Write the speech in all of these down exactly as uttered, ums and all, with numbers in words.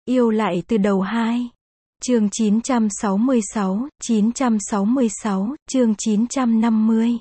Yêu lại từ đầu hai. Chương chín trăm sáu mươi sáu, chín trăm sáu mươi sáu, chương chín trăm năm mươi.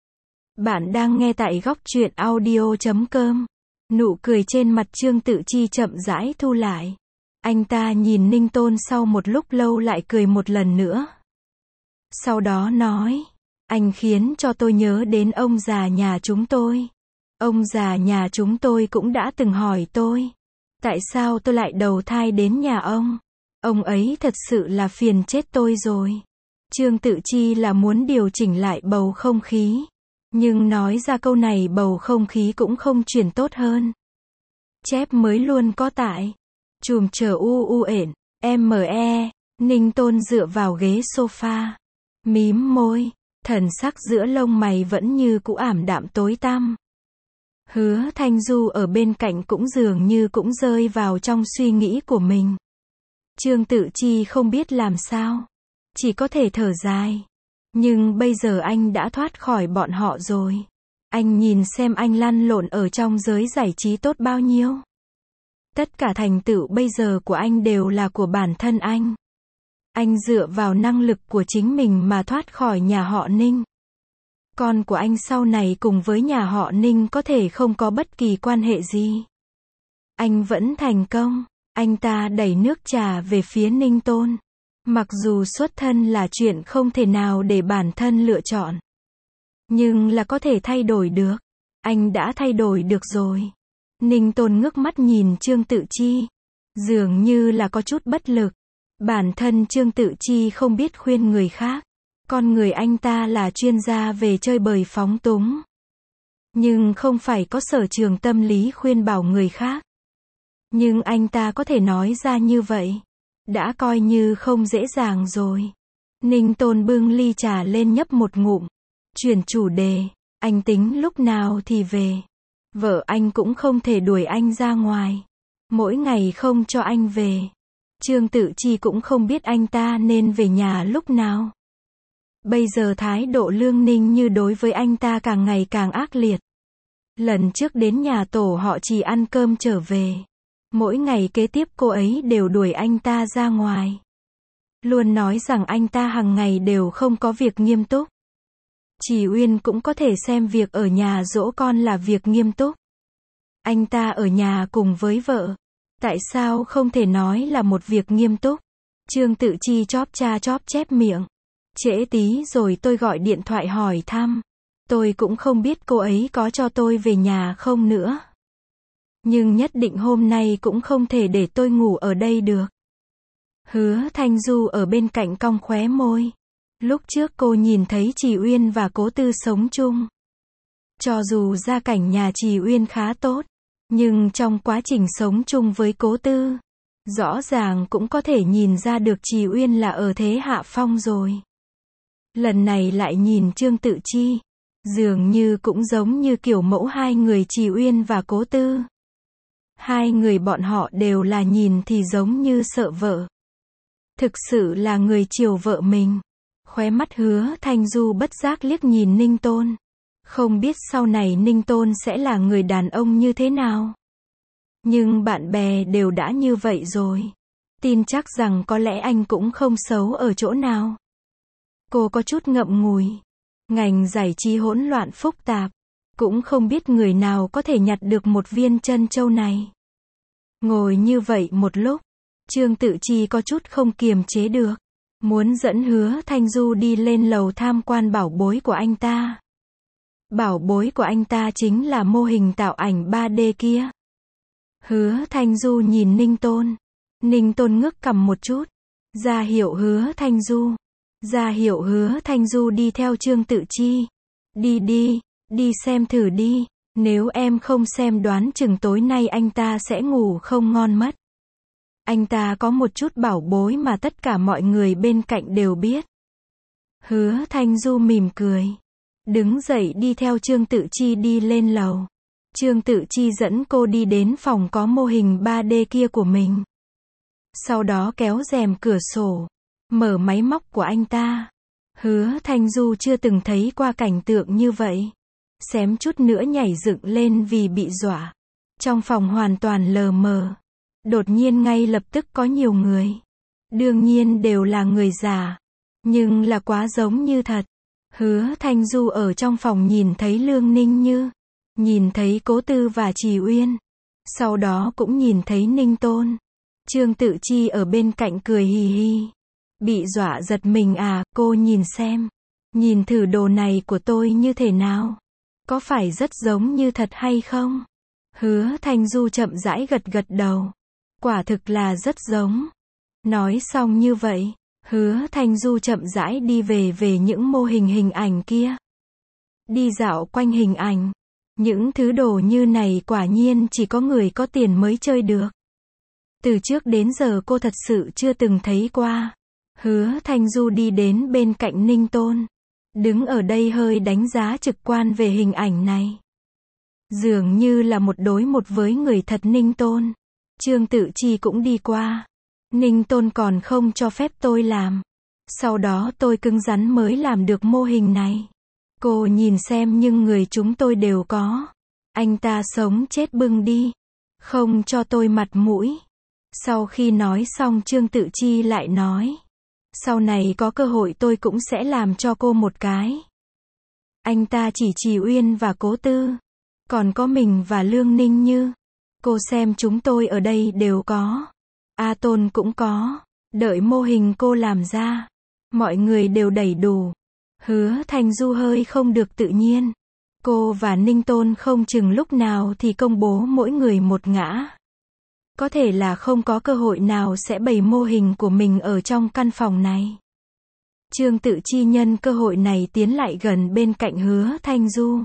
Bạn đang nghe tại góc truyện audio chấm com. Nụ cười trên mặt Trương Tự Chi chậm rãi thu lại. Anh ta nhìn Ninh Tôn sau một lúc lâu lại cười một lần nữa. Sau đó nói, anh khiến cho tôi nhớ đến ông già nhà chúng tôi. Ông già nhà chúng tôi cũng đã từng hỏi tôi, tại sao tôi lại đầu thai đến nhà ông? Ông ấy thật sự là phiền chết tôi rồi. Trương Tự Chi là muốn điều chỉnh lại bầu không khí. Nhưng nói ra câu này bầu không khí cũng không chuyển tốt hơn. Chép mới luôn có tại. Chùm chờ u u ển, me, Ninh Tôn dựa vào ghế sofa. Mím môi, thần sắc giữa lông mày vẫn như cũ ảm đạm tối tăm. Hứa Thanh Du ở bên cạnh cũng dường như cũng rơi vào trong suy nghĩ của mình. Trương Tự Chi không biết làm sao. Chỉ có thể thở dài. Nhưng bây giờ anh đã thoát khỏi bọn họ rồi. Anh nhìn xem anh lăn lộn ở trong giới giải trí tốt bao nhiêu. Tất cả thành tựu bây giờ của anh đều là của bản thân anh. Anh dựa vào năng lực của chính mình mà thoát khỏi nhà họ Ninh. Con của anh sau này cùng với nhà họ Ninh có thể không có bất kỳ quan hệ gì. Anh vẫn thành công. Anh ta đẩy nước trà về phía Ninh Tôn. Mặc dù xuất thân là chuyện không thể nào để bản thân lựa chọn. Nhưng là có thể thay đổi được. Anh đã thay đổi được rồi. Ninh Tôn ngước mắt nhìn Trương Tự Chi. Dường như là có chút bất lực. Bản thân Trương Tự Chi không biết khuyên người khác. Con người anh ta là chuyên gia về chơi bời phóng túng. Nhưng không phải có sở trường tâm lý khuyên bảo người khác. Nhưng anh ta có thể nói ra như vậy. Đã coi như không dễ dàng rồi. Ninh Tôn bưng ly trà lên nhấp một ngụm. Chuyển chủ đề. Anh tính lúc nào thì về. Vợ anh cũng không thể đuổi anh ra ngoài. Mỗi ngày không cho anh về. Trương Tự Chi cũng không biết anh ta nên về nhà lúc nào. Bây giờ thái độ Lương Ninh như đối với anh ta càng ngày càng ác liệt. Lần trước đến nhà tổ họ chỉ ăn cơm trở về. Mỗi ngày kế tiếp cô ấy đều đuổi anh ta ra ngoài. Luôn nói rằng anh ta hàng ngày đều không có việc nghiêm túc. Chỉ Uyên cũng có thể xem việc ở nhà dỗ con là việc nghiêm túc. Anh ta ở nhà cùng với vợ. Tại sao không thể nói là một việc nghiêm túc? Trương Tự Chi chóp cha chóp chép miệng. Trễ tí rồi tôi gọi điện thoại hỏi thăm. Tôi cũng không biết cô ấy có cho tôi về nhà không nữa. Nhưng nhất định hôm nay cũng không thể để tôi ngủ ở đây được. Hứa Thanh Du ở bên cạnh cong khóe môi. Lúc trước cô nhìn thấy Trì Uyên và Cố Tư sống chung. Cho dù gia cảnh nhà Trì Uyên khá tốt, nhưng trong quá trình sống chung với Cố Tư, rõ ràng cũng có thể nhìn ra được Trì Uyên là ở thế hạ phong rồi. Lần này lại nhìn Trương Tự Chi, dường như cũng giống như kiểu mẫu hai người Trì Uyên và Cố Tư. Hai người bọn họ đều là nhìn thì giống như sợ vợ. Thực sự là người chiều vợ mình. Khóe mắt Hứa Thanh Du bất giác liếc nhìn Ninh Tôn. Không biết sau này Ninh Tôn sẽ là người đàn ông như thế nào. Nhưng bạn bè đều đã như vậy rồi. Tin chắc rằng có lẽ anh cũng không xấu ở chỗ nào. Cô có chút ngậm ngùi. Ngành giải trí hỗn loạn phức tạp. Cũng không biết người nào có thể nhặt được một viên trân châu này. Ngồi như vậy một lúc, Trương Tự Chi có chút không kiềm chế được. Muốn dẫn Hứa Thanh Du đi lên lầu tham quan bảo bối của anh ta. Bảo bối của anh ta chính là mô hình tạo ảnh ba D kia. Hứa Thanh Du nhìn Ninh Tôn. Ninh Tôn ngước cằm một chút. Ra hiệu Hứa Thanh Du. Ra hiệu Hứa Thanh Du đi theo Trương Tự Chi. Đi đi, đi xem thử đi. Nếu em không xem đoán chừng tối nay anh ta sẽ ngủ không ngon mất. Anh ta có một chút bảo bối mà tất cả mọi người bên cạnh đều biết. Hứa Thanh Du mỉm cười. Đứng dậy đi theo Trương Tự Chi đi lên lầu. Trương Tự Chi dẫn cô đi đến phòng có mô hình ba D kia của mình. Sau đó kéo rèm cửa sổ. Mở máy móc của anh ta. Hứa Thanh Du chưa từng thấy qua cảnh tượng như vậy. Xém chút nữa nhảy dựng lên vì bị dọa. Trong phòng hoàn toàn lờ mờ. Đột nhiên ngay lập tức có nhiều người. Đương nhiên đều là người già. Nhưng là quá giống như thật. Hứa Thanh Du ở trong phòng nhìn thấy Lương Ninh Như. Nhìn thấy Cố Tư và Trì Uyên. Sau đó cũng nhìn thấy Ninh Tôn. Trương Tự Chi ở bên cạnh cười hì hì. Bị dọa giật mình à, cô nhìn xem. Nhìn thử đồ này của tôi như thế nào. Có phải rất giống như thật hay không? Hứa Thanh Du chậm rãi gật gật đầu. Quả thực là rất giống. Nói xong như vậy, Hứa Thanh Du chậm rãi đi về về những mô hình hình ảnh kia. Đi dạo quanh hình ảnh. Những thứ đồ như này quả nhiên chỉ có người có tiền mới chơi được. Từ trước đến giờ cô thật sự chưa từng thấy qua. Hứa Thanh Du đi đến bên cạnh Ninh Tôn. Đứng ở đây hơi đánh giá trực quan về hình ảnh này. Dường như là một đối một với người thật Ninh Tôn. Trương Tự Chi cũng đi qua. Ninh Tôn còn không cho phép tôi làm. Sau đó tôi cứng rắn mới làm được mô hình này. Cô nhìn xem nhưng người chúng tôi đều có. Anh ta sống chết bưng đi. Không cho tôi mặt mũi. Sau khi nói xong Trương Tự Chi lại nói. Sau này có cơ hội tôi cũng sẽ làm cho cô một cái. Anh ta chỉ Trì Uyên và Cố Tư. Còn có mình và Lương Ninh Như. Cô xem chúng tôi ở đây đều có. A Tôn cũng có. Đợi mô hình cô làm ra. Mọi người đều đầy đủ. Hứa Thanh Du hơi không được tự nhiên. Cô và Ninh Tôn không chừng lúc nào thì công bố mỗi người một ngã. Có thể là không có cơ hội nào sẽ bày mô hình của mình ở trong căn phòng này. Trương Tự Chi nhân cơ hội này tiến lại gần bên cạnh Hứa Thanh Du.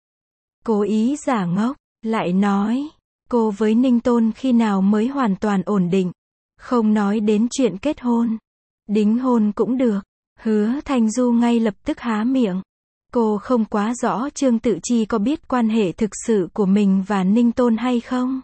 Cố ý giả ngốc, lại nói, cô với Ninh Tôn khi nào mới hoàn toàn ổn định. Không nói đến chuyện kết hôn. Đính hôn cũng được. Hứa Thanh Du ngay lập tức há miệng. Cô không quá rõ Trương Tự Chi có biết quan hệ thực sự của mình và Ninh Tôn hay không.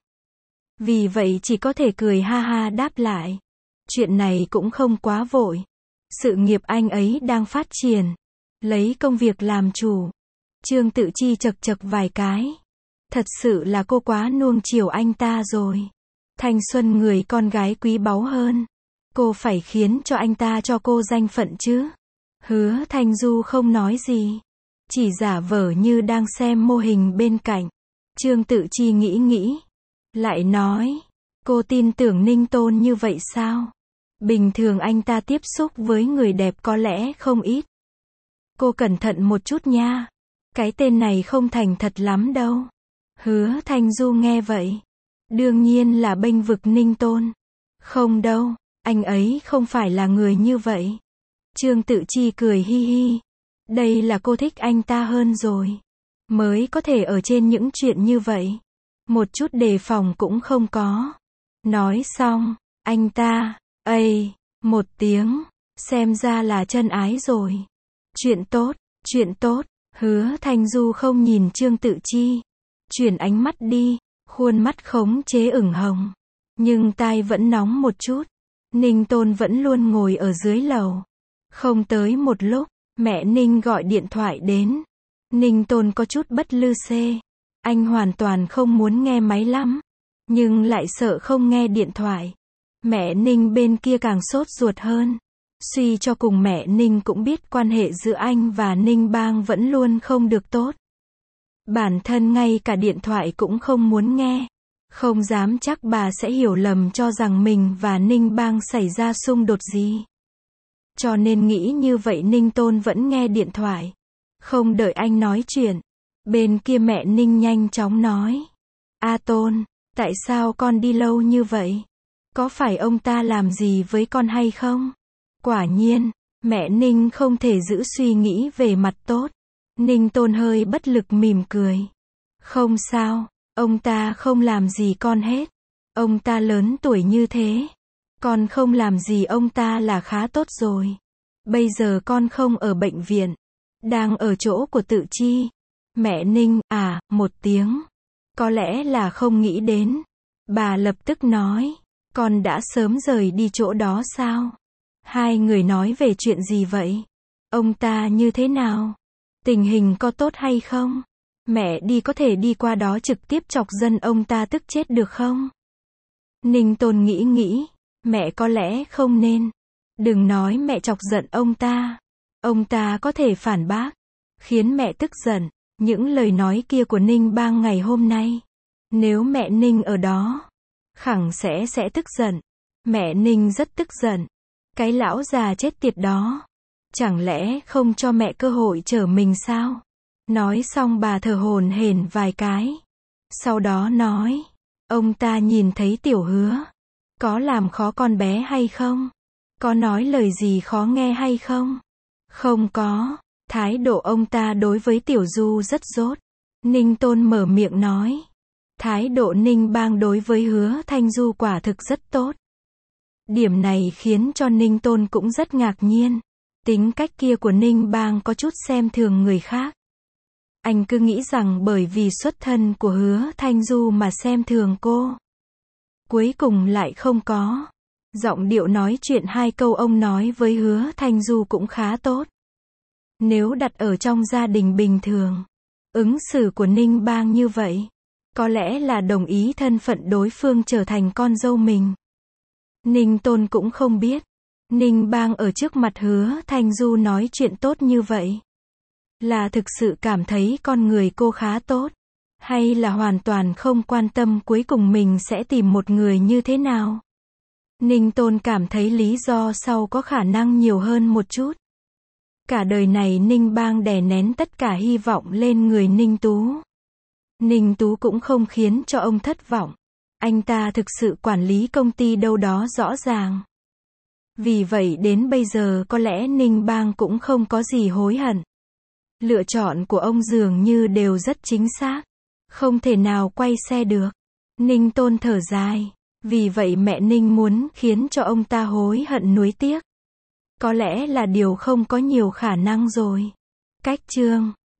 Vì vậy chỉ có thể cười ha ha đáp lại. Chuyện này cũng không quá vội. Sự nghiệp anh ấy đang phát triển. Lấy công việc làm chủ. Trương Tự Chi chật chật vài cái. Thật sự là cô quá nuông chiều anh ta rồi. Thanh xuân người con gái quý báu hơn. Cô phải khiến cho anh ta cho cô danh phận chứ. Hứa Thanh Du không nói gì. Chỉ giả vờ như đang xem mô hình bên cạnh. Trương Tự Chi nghĩ nghĩ. Lại nói. Cô tin tưởng Ninh Tôn như vậy sao? Bình thường anh ta tiếp xúc với người đẹp có lẽ không ít. Cô cẩn thận một chút nha. Cái tên này không thành thật lắm đâu. Hứa Thanh Du nghe vậy. Đương nhiên là bênh vực Ninh Tôn. Không đâu. Anh ấy không phải là người như vậy. Trương Tự Chi cười hi hi. Đây là cô thích anh ta hơn rồi. Mới có thể ở trên những chuyện như vậy. Một chút đề phòng cũng không có. Nói xong, anh ta, ây, một tiếng, xem ra là chân ái rồi. Chuyện tốt, chuyện tốt, Hứa Thanh Du không nhìn Trương Tự Chi. Chuyển ánh mắt đi, khuôn mắt khống chế ửng hồng. Nhưng tai vẫn nóng một chút. Ninh Tôn vẫn luôn ngồi ở dưới lầu. Không tới một lúc, mẹ Ninh gọi điện thoại đến. Ninh Tôn có chút bất lư xê. Anh hoàn toàn không muốn nghe máy lắm. Nhưng lại sợ không nghe điện thoại. Mẹ Ninh bên kia càng sốt ruột hơn. Suy cho cùng mẹ Ninh cũng biết quan hệ giữa anh và Ninh Bang vẫn luôn không được tốt. Bản thân ngay cả điện thoại cũng không muốn nghe. Không dám chắc bà sẽ hiểu lầm cho rằng mình và Ninh Bang xảy ra xung đột gì. Cho nên nghĩ như vậy Ninh Tôn vẫn nghe điện thoại. Không đợi anh nói chuyện. Bên kia mẹ Ninh nhanh chóng nói. A Tôn, tại sao con đi lâu như vậy? Có phải ông ta làm gì với con hay không? Quả nhiên, mẹ Ninh không thể giữ suy nghĩ về mặt tốt. Ninh Tôn hơi bất lực mỉm cười. Không sao, ông ta không làm gì con hết. Ông ta lớn tuổi như thế. Con không làm gì ông ta là khá tốt rồi. Bây giờ con không ở bệnh viện. Đang ở chỗ của Tự Chi. Mẹ Ninh, à, một tiếng. Có lẽ là không nghĩ đến. Bà lập tức nói. Con đã sớm rời đi chỗ đó sao? Hai người nói về chuyện gì vậy? Ông ta như thế nào? Tình hình có tốt hay không? Mẹ đi có thể đi qua đó trực tiếp chọc dân ông ta tức chết được không? Ninh Tôn nghĩ nghĩ, mẹ có lẽ không nên. Đừng nói mẹ chọc giận ông ta. Ông ta có thể phản bác, khiến mẹ tức giận. Những lời nói kia của Ninh Bang ngày hôm nay, nếu mẹ Ninh ở đó, khẳng sẽ sẽ tức giận. Mẹ Ninh rất tức giận. Cái lão già chết tiệt đó, chẳng lẽ không cho mẹ cơ hội trở mình sao? Nói xong bà thở hổn hển vài cái. Sau đó nói, ông ta nhìn thấy Tiểu Hứa, có làm khó con bé hay không? Có nói lời gì khó nghe hay không? Không có. Thái độ ông ta đối với Tiểu Du rất dốt. Ninh Tôn mở miệng nói, thái độ Ninh Bang đối với Hứa Thanh Du quả thực rất tốt. Điểm này khiến cho Ninh Tôn cũng rất ngạc nhiên. Tính cách kia của Ninh Bang có chút xem thường người khác. Anh cứ nghĩ rằng bởi vì xuất thân của Hứa Thanh Du mà xem thường cô. Cuối cùng lại không có. Giọng điệu nói chuyện hai câu ông nói với Hứa Thanh Du cũng khá tốt. Nếu đặt ở trong gia đình bình thường, ứng xử của Ninh Bang như vậy, có lẽ là đồng ý thân phận đối phương trở thành con dâu mình. Ninh Tôn cũng không biết, Ninh Bang ở trước mặt Hứa Thanh Du nói chuyện tốt như vậy, là thực sự cảm thấy con người cô khá tốt, hay là hoàn toàn không quan tâm cuối cùng mình sẽ tìm một người như thế nào. Ninh Tôn cảm thấy lý do sau có khả năng nhiều hơn một chút. Cả đời này Ninh Bang đè nén tất cả hy vọng lên người Ninh Tú. Ninh Tú cũng không khiến cho ông thất vọng. Anh ta thực sự quản lý công ty đâu đó rõ ràng. Vì vậy đến bây giờ có lẽ Ninh Bang cũng không có gì hối hận. Lựa chọn của ông dường như đều rất chính xác. Không thể nào quay xe được. Ninh Tôn thở dài. Vì vậy mẹ Ninh muốn khiến cho ông ta hối hận nuối tiếc. Có lẽ là điều không có nhiều khả năng rồi. Cách chương